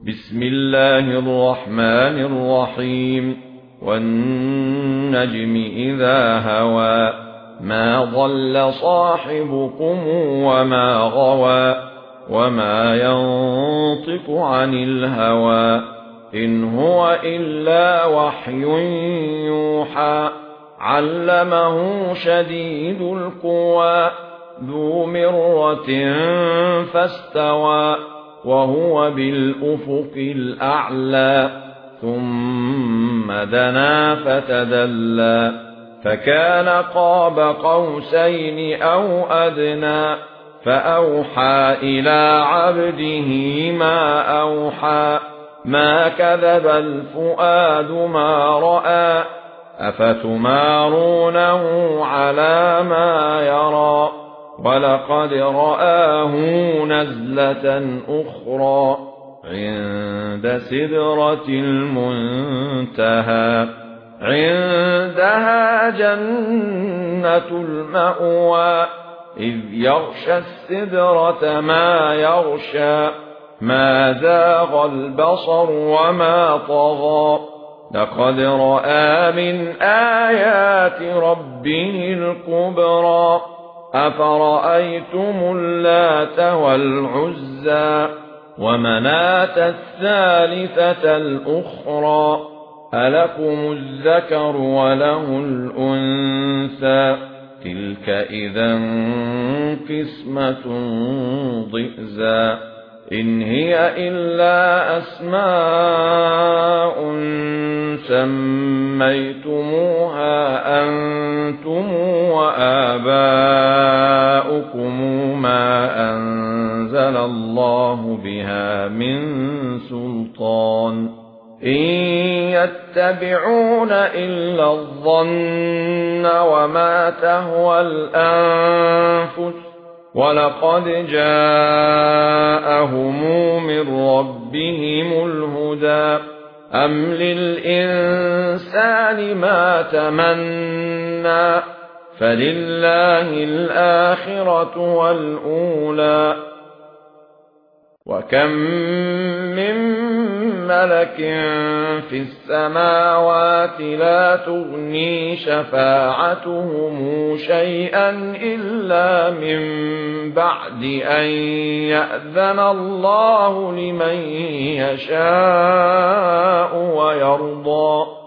بسم الله الرحمن الرحيم والنجم إذا هوى ما ضل صاحبكم وما غوى وما ينطق عن الهوى إن هو إلا وحي يوحى علمه شديد القوى ذو مرة فاستوى وهو بالأفق الأعلى ثم دنا فتدلى فكان قاب قوسين أو أدنى فأوحى إلى عبده ما أوحى ما كذب الفؤاد ما رأى أفتمارونه على ما يرى ولقد رآه نزلة أخرى عند سدرة المنتهى عندها جنة المأوى إذ يغشى السدرة ما يغشى ما زاغ البصر وما طغى لقد رأى من آيات ربه الكبرى أفرأيتم اللات والعزى ومناة الثالثة الأخرى ألكم الذكر وله الأنثى تلك إذا قسمة ضئزى إن هي إلا أسماء سميتموها أنتم وآباؤكم ما أنزل الله بها من سلطان إن يتبعون إلا الظن وما تهوى الأنفس ولقد جاءهم من ربهم الهدى أم للإنسان ما تمنى فلله الآخرة والأولى وكم من ملك في السماوات لا تغني شفاعتهم شيئا إلا من بعد أن يأذن الله لمن يشاء ويرضى